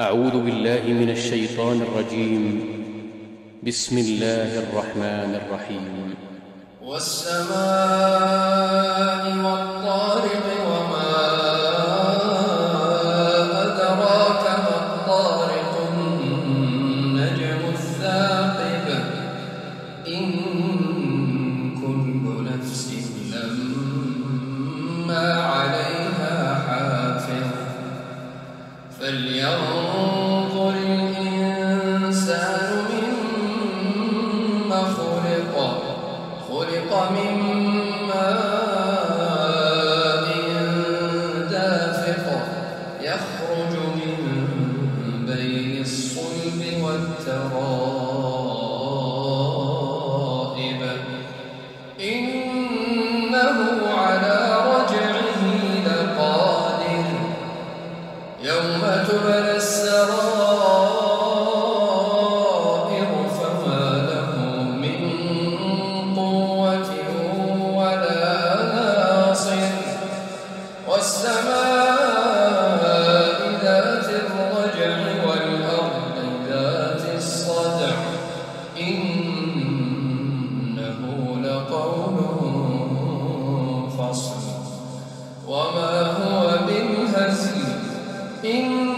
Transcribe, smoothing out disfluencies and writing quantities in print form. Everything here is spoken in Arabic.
أعوذ بالله من الشيطان الرجيم. بسم الله الرحمن الرحيم. والسماء والطارق وما أدراك ما الطارق النجم الثاقب إن كل نفس لما عليها حافظ فلينظر الإنسان مما خلق من ماء دافق يخرج من بين الصلب والترائب إنه على رجعه لقادر يوم تبلى السرائر فما له من قوة ولا ناصر والسماء ذات الرجع والأرض ذات الصدع إنه لقول فصل وما هو بالهزل